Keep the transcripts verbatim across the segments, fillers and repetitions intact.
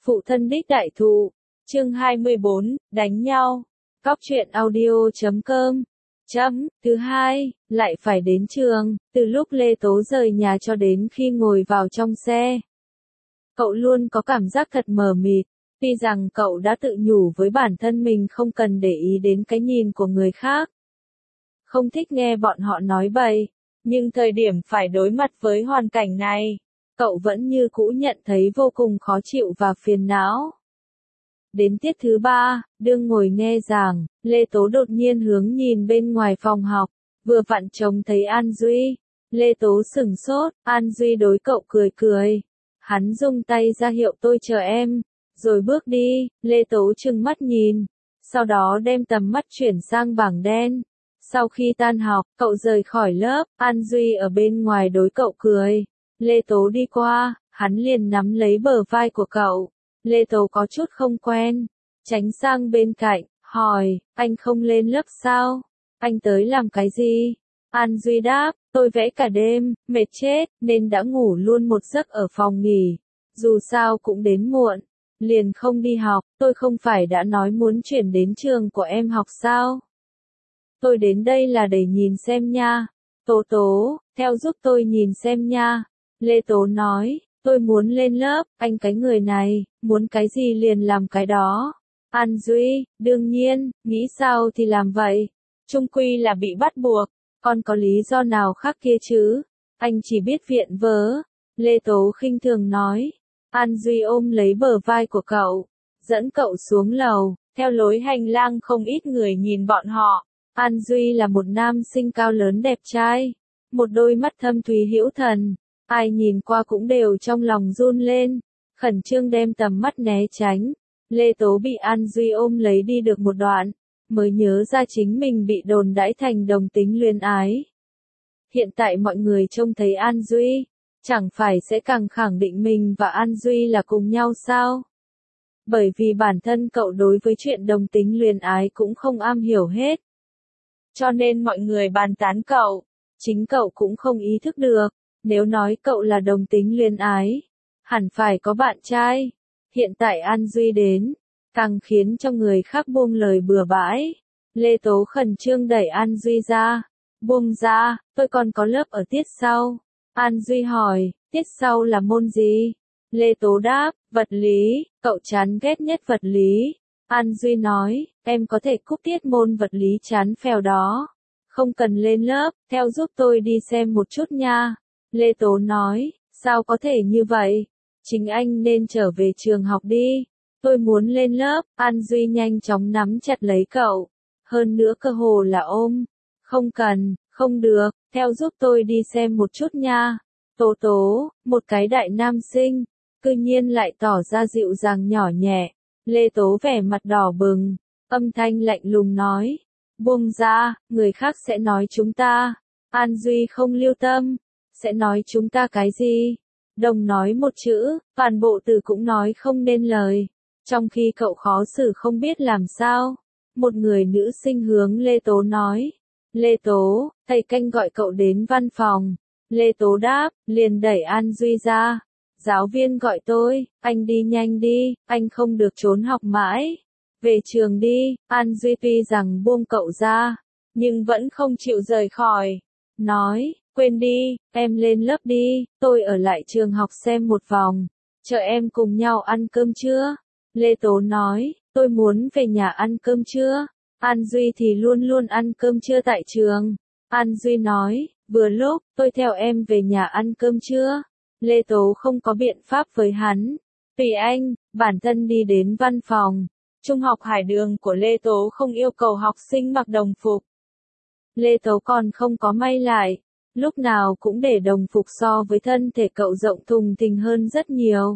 Phụ thân đích đại thụ. Chương hai mươi bốn, đánh nhau. Cóc truyện audio chấm com. Chấm, thứ hai, lại phải đến trường, từ lúc Lê Tố rời nhà cho đến khi ngồi vào trong xe. Cậu luôn có cảm giác thật mờ mịt, tuy rằng cậu đã tự nhủ với bản thân mình không cần để ý đến cái nhìn của người khác. Không thích nghe bọn họ nói bậy, nhưng thời điểm phải đối mặt với hoàn cảnh này, cậu vẫn như cũ nhận thấy vô cùng khó chịu và phiền não. Đến tiết thứ ba, đương ngồi nghe giảng, Lê Tố đột nhiên hướng nhìn bên ngoài phòng học, vừa vặn trông thấy An Duy. Lê Tố sửng sốt, An Duy đối cậu cười cười. Hắn dùng tay ra hiệu tôi chờ em, rồi bước đi. Lê Tố trừng mắt nhìn, sau đó đem tầm mắt chuyển sang bảng đen. Sau khi tan học, cậu rời khỏi lớp, An Duy ở bên ngoài đối cậu cười. Lê Tố đi qua, hắn liền nắm lấy bờ vai của cậu. Lê Tố có chút không quen, tránh sang bên cạnh, hỏi, anh không lên lớp sao? Anh tới làm cái gì? An Duy đáp, tôi vẽ cả đêm, mệt chết, nên đã ngủ luôn một giấc ở phòng nghỉ. Dù sao cũng đến muộn, liền không đi học, tôi không phải đã nói muốn chuyển đến trường của em học sao? Tôi đến đây là để nhìn xem nha. Tố Tố, theo giúp tôi nhìn xem nha. Lê Tố nói, tôi muốn lên lớp, anh cái người này, muốn cái gì liền làm cái đó. An Duy, đương nhiên, nghĩ sao thì làm vậy. Chung quy là bị bắt buộc, còn có lý do nào khác kia chứ? Anh chỉ biết viện vớ. Lê Tố khinh thường nói. An Duy ôm lấy bờ vai của cậu, dẫn cậu xuống lầu, theo lối hành lang không ít người nhìn bọn họ. An Duy là một nam sinh cao lớn đẹp trai, một đôi mắt thâm thúy hữu thần, ai nhìn qua cũng đều trong lòng run lên, khẩn trương đem tầm mắt né tránh. Lê Tố bị An Duy ôm lấy đi được một đoạn, mới nhớ ra chính mình bị đồn đãi thành đồng tính luyến ái. Hiện tại mọi người trông thấy An Duy, chẳng phải sẽ càng khẳng định mình và An Duy là cùng nhau sao? Bởi vì bản thân cậu đối với chuyện đồng tính luyến ái cũng không am hiểu hết. Cho nên mọi người bàn tán cậu, chính cậu cũng không ý thức được, nếu nói cậu là đồng tính luyến ái, hẳn phải có bạn trai. Hiện tại An Duy đến, càng khiến cho người khác buông lời bừa bãi. Lê Tố khẩn trương đẩy An Duy ra, buông ra, tôi còn có lớp ở tiết sau. An Duy hỏi, tiết sau là môn gì? Lê Tố đáp, vật lý, cậu chán ghét nhất vật lý. An Duy nói, em có thể cúp tiết môn vật lý chán phèo đó. Không cần lên lớp, theo giúp tôi đi xem một chút nha. Lê Tố nói, sao có thể như vậy? Chính anh nên trở về trường học đi. Tôi muốn lên lớp. An Duy nhanh chóng nắm chặt lấy cậu. Hơn nữa cơ hồ là ôm. Không cần, không được, theo giúp tôi đi xem một chút nha. Tố Tố, một cái đại nam sinh, cư nhiên lại tỏ ra dịu dàng nhỏ nhẹ. Lê Tố vẻ mặt đỏ bừng, âm thanh lạnh lùng nói, buông ra, người khác sẽ nói chúng ta. An Duy không lưu tâm, sẽ nói chúng ta cái gì? Đồng nói một chữ, toàn bộ từ cũng nói không nên lời, trong khi cậu khó xử không biết làm sao. Một người nữ sinh hướng Lê Tố nói, Lê Tố, thầy canh gọi cậu đến văn phòng. Lê Tố đáp, liền đẩy An Duy ra. Giáo viên gọi tôi, anh đi nhanh đi, anh không được trốn học mãi. Về trường đi. An Duy tuy rằng buông cậu ra, nhưng vẫn không chịu rời khỏi. Nói, quên đi, em lên lớp đi, tôi ở lại trường học xem một vòng. Chờ em cùng nhau ăn cơm trưa. Lê Tố nói, tôi muốn về nhà ăn cơm trưa. An Duy thì luôn luôn ăn cơm trưa tại trường. An Duy nói, vừa lúc, tôi theo em về nhà ăn cơm trưa. Lê Tố không có biện pháp với hắn. Tùy anh, bản thân đi đến văn phòng. Trung học Hải Đường của Lê Tố không yêu cầu học sinh mặc đồng phục. Lê Tố còn không có may lại. Lúc nào cũng để đồng phục so với thân thể cậu rộng thùng thình hơn rất nhiều.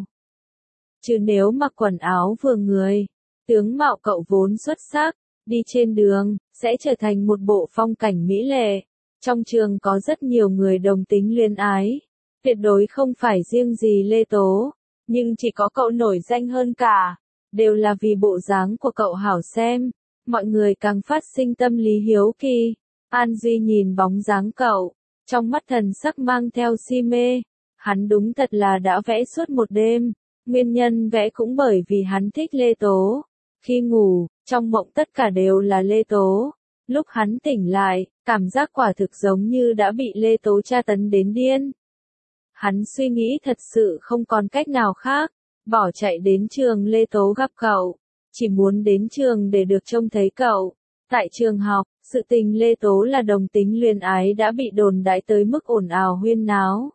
Chứ nếu mặc quần áo vừa người, tướng mạo cậu vốn xuất sắc, đi trên đường, sẽ trở thành một bộ phong cảnh mỹ lệ. Trong trường có rất nhiều người đồng tính luyến ái. Tuyệt đối không phải riêng gì Lê Tố, nhưng chỉ có cậu nổi danh hơn cả, đều là vì bộ dáng của cậu hảo xem, mọi người càng phát sinh tâm lý hiếu kỳ. An Duy nhìn bóng dáng cậu, trong mắt thần sắc mang theo si mê, hắn đúng thật là đã vẽ suốt một đêm, Nguyên nhân vẽ cũng bởi vì hắn thích Lê Tố. Khi ngủ, trong mộng tất cả đều là Lê Tố. Lúc hắn tỉnh lại, cảm giác quả thực giống như đã bị Lê Tố tra tấn đến điên. Hắn suy nghĩ thật sự không còn cách nào khác, bỏ chạy đến trường Lê Tố gặp cậu, chỉ muốn đến trường để được trông thấy cậu. Tại trường học, sự tình Lê Tố là đồng tính luyến ái đã bị đồn đại tới mức ồn ào huyên náo.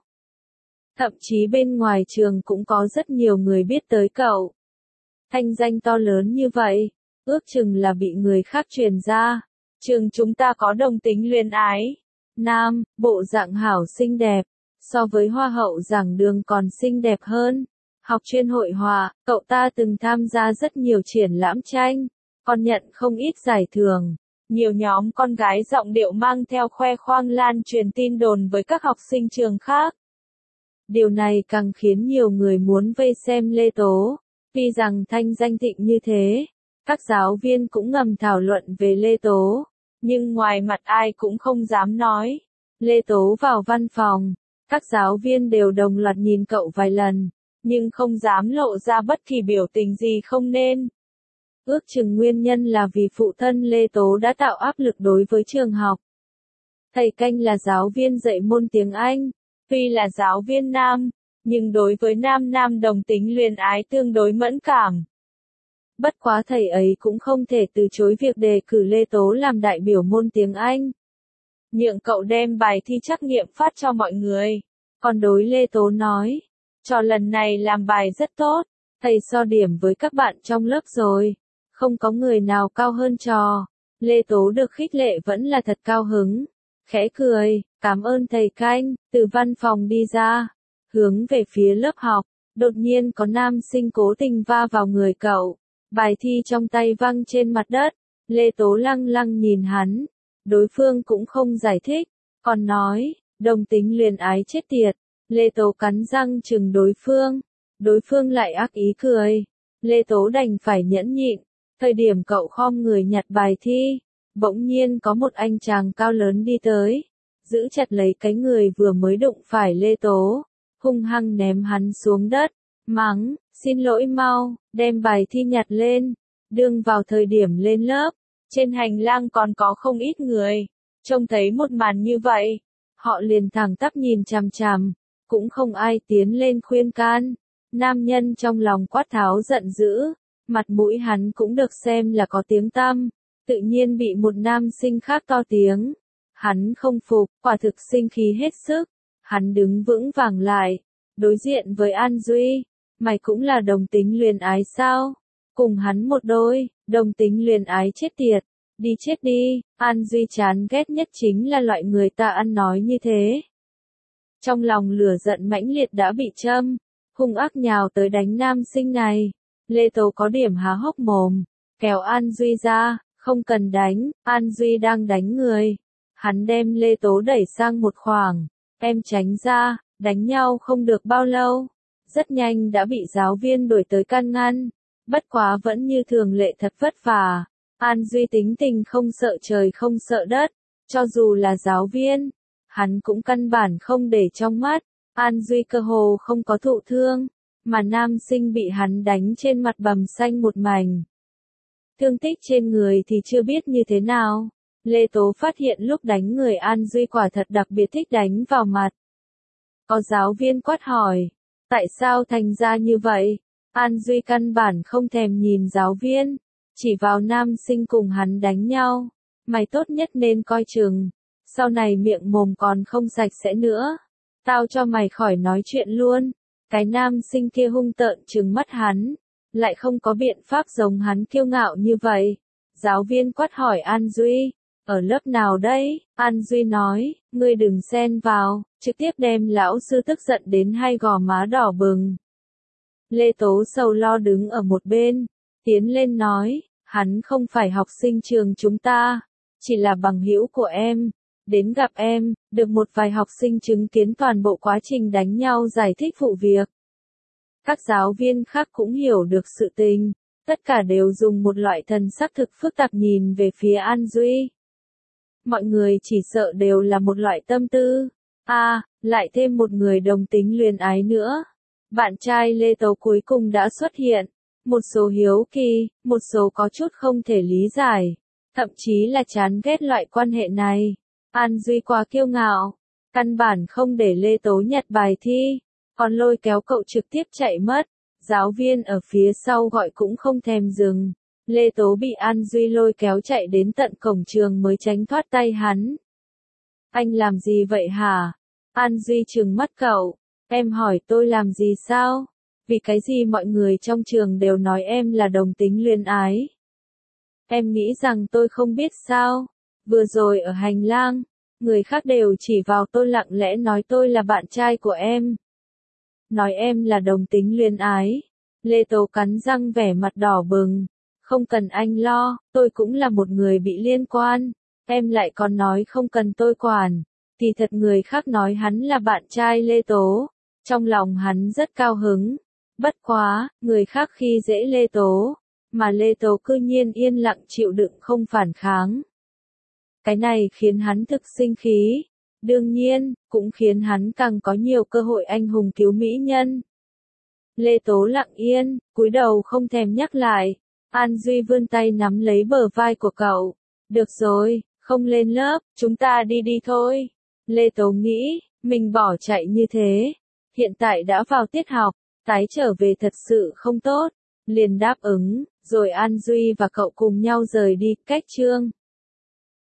Thậm chí bên ngoài trường cũng có rất nhiều người biết tới cậu. Thanh danh to lớn như vậy, ước chừng là bị người khác truyền ra. Trường chúng ta có đồng tính luyến ái. Nam, bộ dạng hảo xinh đẹp, so với hoa hậu giảng đường còn xinh đẹp hơn. Học chuyên hội họa, cậu ta từng tham gia rất nhiều triển lãm tranh, còn nhận không ít giải thưởng. Nhiều nhóm con gái giọng điệu mang theo khoe khoang lan truyền tin đồn với các học sinh trường khác. Điều này càng khiến nhiều người muốn vây xem Lê Tố. Tuy rằng thanh danh thịnh như thế, các giáo viên cũng ngầm thảo luận về Lê Tố, nhưng ngoài mặt ai cũng không dám nói. Lê Tố vào văn phòng, các giáo viên đều đồng loạt nhìn cậu vài lần, nhưng không dám lộ ra bất kỳ biểu tình gì không nên. Ước chừng nguyên nhân là vì phụ thân Lê Tố đã tạo áp lực đối với trường học. Thầy Canh là giáo viên dạy môn tiếng Anh, tuy là giáo viên nam, nhưng đối với nam nam đồng tính luyến ái tương đối mẫn cảm. Bất quá thầy ấy cũng không thể từ chối việc đề cử Lê Tố làm đại biểu môn tiếng Anh. Nhượng cậu đem bài thi trắc nghiệm phát cho mọi người. Còn đối Lê Tố nói, trò lần này làm bài rất tốt, thầy so điểm với các bạn trong lớp rồi, không có người nào cao hơn trò. Lê Tố được khích lệ vẫn là thật cao hứng, khẽ cười, cảm ơn thầy Canh, từ văn phòng đi ra, hướng về phía lớp học, đột nhiên có nam sinh cố tình va vào người cậu, bài thi trong tay văng trên mặt đất, Lê Tố lăng lăng nhìn hắn, đối phương cũng không giải thích, còn nói, đồng tính luyến ái chết tiệt. Lê Tố cắn răng chừng đối phương, đối phương lại ác ý cười, Lê Tố đành phải nhẫn nhịn. Thời điểm cậu khom người nhặt bài thi, bỗng nhiên có một anh chàng cao lớn đi tới, giữ chặt lấy cái người vừa mới đụng phải Lê Tố, hung hăng ném hắn xuống đất, mắng, xin lỗi mau, đem bài thi nhặt lên. Đương vào thời điểm lên lớp, trên hành lang còn có không ít người, trông thấy một màn như vậy, họ liền thẳng tắp nhìn chằm chằm, cũng không ai tiến lên khuyên can. Nam nhân trong lòng quát tháo giận dữ, mặt mũi hắn cũng được xem là có tiếng tăm, tự nhiên bị một nam sinh khác to tiếng. Hắn không phục, quả thực sinh khí hết sức, hắn đứng vững vàng lại, đối diện với An Duy, mày cũng là đồng tính luyến ái sao? Cùng hắn một đôi, đồng tính luyến ái chết tiệt, đi chết đi. An Duy chán ghét nhất chính là loại người ta ăn nói như thế. Trong lòng lửa giận mãnh liệt đã bị châm, hung ác nhào tới đánh nam sinh này. Lê Tố có điểm há hốc mồm, kéo An Duy ra, không cần đánh, An Duy đang đánh người. Hắn đem Lê Tố đẩy sang một khoảng, em tránh ra, đánh nhau không được bao lâu. Rất nhanh đã bị giáo viên đuổi tới can ngăn, bất quá vẫn như thường lệ thật vất vả. An Duy tính tình không sợ trời không sợ đất, cho dù là giáo viên, hắn cũng căn bản không để trong mắt. An Duy cơ hồ không có thụ thương, mà nam sinh bị hắn đánh trên mặt bầm xanh một mảnh. Thương tích trên người thì chưa biết như thế nào. Lê Tố phát hiện lúc đánh người An Duy quả thật đặc biệt thích đánh vào mặt. Có giáo viên quát hỏi, tại sao thành ra như vậy? An Duy căn bản không thèm nhìn giáo viên, chỉ vào nam sinh cùng hắn đánh nhau. Mày tốt nhất nên coi chừng, sau này miệng mồm còn không sạch sẽ nữa. Tao cho mày khỏi nói chuyện luôn. Cái nam sinh kia hung tợn trừng mắt hắn, lại không có biện pháp giống hắn kiêu ngạo như vậy. Giáo viên quát hỏi An Duy, ở lớp nào đấy? An Duy nói, ngươi đừng xen vào, trực tiếp đem lão sư tức giận đến hai gò má đỏ bừng. Lê Tố sầu lo đứng ở một bên, tiến lên nói, hắn không phải học sinh trường chúng ta, chỉ là bằng hữu của em. Đến gặp em, được một vài học sinh chứng kiến toàn bộ quá trình đánh nhau giải thích vụ việc. Các giáo viên khác cũng hiểu được sự tình, tất cả đều dùng một loại thần sắc thực phức tạp nhìn về phía An Duy. Mọi người chỉ sợ đều là một loại tâm tư, a, à, lại thêm một người đồng tính luyến ái nữa. Bạn trai Lê Tố cuối cùng đã xuất hiện. Một số hiếu kỳ, một số có chút không thể lý giải. Thậm chí là chán ghét loại quan hệ này. An Duy quá kiêu ngạo. Căn bản không để Lê Tố nhặt bài thi. Còn lôi kéo cậu trực tiếp chạy mất. Giáo viên ở phía sau gọi cũng không thèm dừng. Lê Tố bị An Duy lôi kéo chạy đến tận cổng trường mới tránh thoát tay hắn. Anh làm gì vậy hả? An Duy trừng mắt cậu. Em hỏi tôi làm gì sao? Vì cái gì mọi người trong trường đều nói em là đồng tính luyến ái? Em nghĩ rằng tôi không biết sao? Vừa rồi ở hành lang, người khác đều chỉ vào tôi lặng lẽ nói tôi là bạn trai của em. Nói em là đồng tính luyến ái. Lê Tố cắn răng vẻ mặt đỏ bừng. Không cần anh lo, tôi cũng là một người bị liên quan. Em lại còn nói không cần tôi quản. Thì thật người khác nói hắn là bạn trai Lê Tố. Trong lòng hắn rất cao hứng. Bất quá, người khác khi dễ Lê Tố. Mà Lê Tố cư nhiên yên lặng chịu đựng không phản kháng. Cái này khiến hắn thực sinh khí. Đương nhiên, cũng khiến hắn càng có nhiều cơ hội anh hùng cứu mỹ nhân. Lê Tố lặng yên, cúi đầu không thèm nhắc lại. An Duy vươn tay nắm lấy bờ vai của cậu. Được rồi, không lên lớp, chúng ta đi đi thôi. Lê Tố nghĩ, mình bỏ chạy như thế. Hiện tại đã vào tiết học, tái trở về thật sự không tốt. Liền đáp ứng, rồi An Duy và cậu cùng nhau rời đi, cách chương.